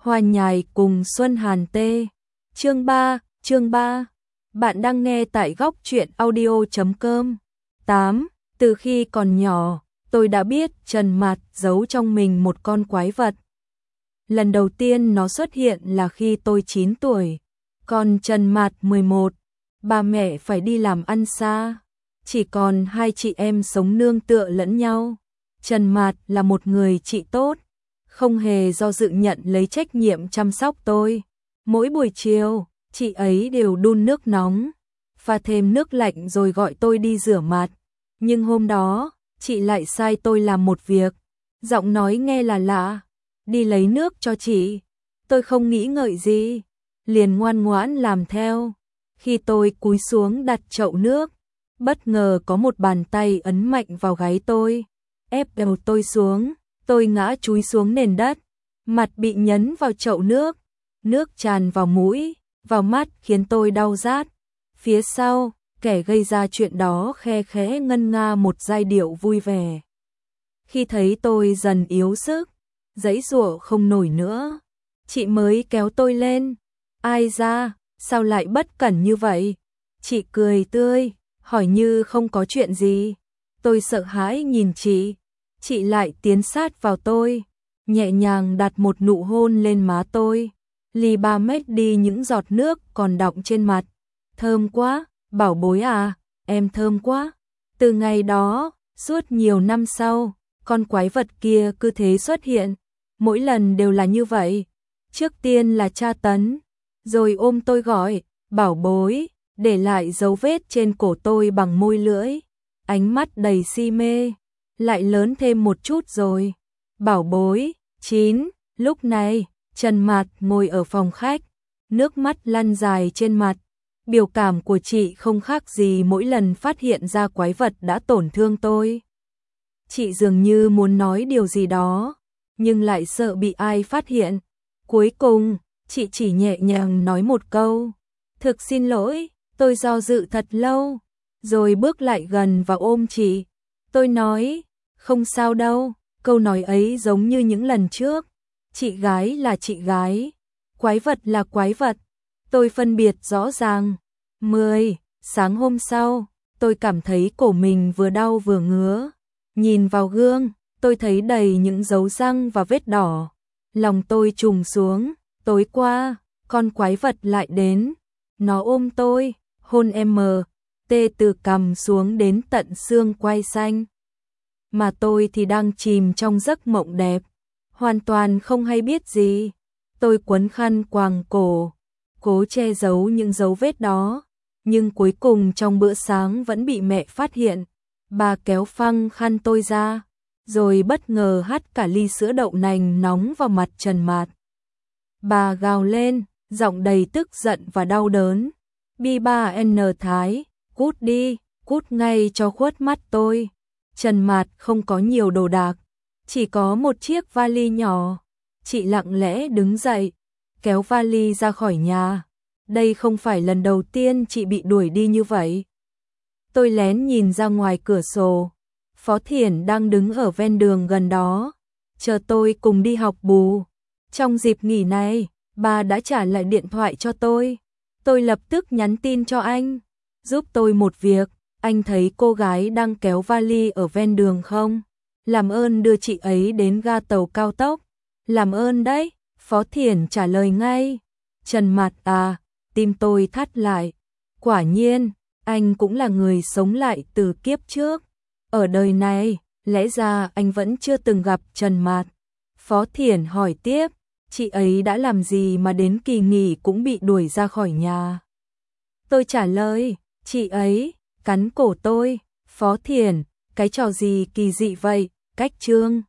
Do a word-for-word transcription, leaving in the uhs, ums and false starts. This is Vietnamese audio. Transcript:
Hoa nhài cùng Xuân Hàn tê. Chương ba, chương ba. Bạn đang nghe tại góc truyện audio chấm com. tám. Từ khi còn nhỏ, tôi đã biết Trần Mạt giấu trong mình một con quái vật. Lần đầu tiên nó xuất hiện là khi tôi chín tuổi, còn Trần Mạt mười một. Ba mẹ phải đi làm ăn xa, chỉ còn hai chị em sống nương tựa lẫn nhau. Trần Mạt là một người chị tốt, không hề do dự nhận lấy trách nhiệm chăm sóc tôi. Mỗi buổi chiều, chị ấy đều đun nước nóng, pha thêm nước lạnh rồi gọi tôi đi rửa mặt. Nhưng hôm đó, chị lại sai tôi làm một việc. Giọng nói nghe là lạ, đi lấy nước cho chị. Tôi không nghĩ ngợi gì, liền ngoan ngoãn làm theo. Khi tôi cúi xuống đặt chậu nước, bất ngờ có một bàn tay ấn mạnh vào gáy tôi, ép đầu tôi xuống. Tôi ngã chúi xuống nền đất, mặt bị nhấn vào chậu nước, nước tràn vào mũi, vào mắt khiến tôi đau rát. Phía sau, kẻ gây ra chuyện đó khe khẽ ngân nga một giai điệu vui vẻ. Khi thấy tôi dần yếu sức, giãy giụa không nổi nữa, chị mới kéo tôi lên. Ai ra, sao lại bất cẩn như vậy? Chị cười tươi, hỏi như không có chuyện gì. Tôi sợ hãi nhìn chị. Chị lại tiến sát vào tôi, nhẹ nhàng đặt một nụ hôn lên má tôi, lì ba mét đi những giọt nước còn đọng trên mặt. Thơm quá, bảo bối à, em thơm quá. Từ ngày đó, suốt nhiều năm sau, con quái vật kia cứ thế xuất hiện, mỗi lần đều là như vậy. Trước tiên là tra tấn, rồi ôm tôi gọi, bảo bối, để lại dấu vết trên cổ tôi bằng môi lưỡi, ánh mắt đầy si mê. Lại lớn thêm một chút rồi. Bảo bối, chín. Lúc này, Trần Mạt ngồi ở phòng khách, nước mắt lăn dài trên mặt. Biểu cảm của chị không khác gì mỗi lần phát hiện ra quái vật đã tổn thương tôi. Chị dường như muốn nói điều gì đó, nhưng lại sợ bị ai phát hiện. Cuối cùng, chị chỉ nhẹ nhàng nói một câu. Thực xin lỗi, tôi do dự thật lâu, rồi bước lại gần và ôm chị. Tôi nói, không sao đâu, câu nói ấy giống như những lần trước. Chị gái là chị gái, quái vật là quái vật, tôi phân biệt rõ ràng. mười. Sáng hôm sau, tôi cảm thấy cổ mình vừa đau vừa ngứa. Nhìn vào gương, tôi thấy đầy những dấu răng và vết đỏ. Lòng tôi trùng xuống, tối qua, con quái vật lại đến. Nó ôm tôi, hôn em mờ, tê từ cằm xuống đến tận xương quai xanh. Mà tôi thì đang chìm trong giấc mộng đẹp, hoàn toàn không hay biết gì. Tôi quấn khăn quàng cổ, cố che giấu những dấu vết đó, nhưng cuối cùng trong bữa sáng vẫn bị mẹ phát hiện. Bà kéo phăng khăn tôi ra, rồi bất ngờ hắt cả ly sữa đậu nành nóng vào mặt Trần Mạt. Bà gào lên, giọng đầy tức giận và đau đớn. Bi ba en Thái, cút đi, cút ngay cho khuất mắt tôi. Trần Mạt không có nhiều đồ đạc, chỉ có một chiếc vali nhỏ. Chị lặng lẽ đứng dậy, kéo vali ra khỏi nhà. Đây không phải lần đầu tiên chị bị đuổi đi như vậy. Tôi lén nhìn ra ngoài cửa sổ. Phó Thiển đang đứng ở ven đường gần đó, chờ tôi cùng đi học bù. Trong dịp nghỉ này, bà đã trả lại điện thoại cho tôi. Tôi lập tức nhắn tin cho anh, giúp tôi một việc. Anh thấy cô gái đang kéo vali ở ven đường không? Làm ơn đưa chị ấy đến ga tàu cao tốc. Làm ơn đấy, Phó Thiển trả lời ngay. Trần Mạt à, tim tôi thắt lại. Quả nhiên, anh cũng là người sống lại từ kiếp trước. Ở đời này, lẽ ra anh vẫn chưa từng gặp Trần Mạt. Phó Thiển hỏi tiếp, chị ấy đã làm gì mà đến kỳ nghỉ cũng bị đuổi ra khỏi nhà? Tôi trả lời, chị ấy cắn cổ tôi. Phó Thiển, cái trò gì kỳ dị vậy? Cách trương.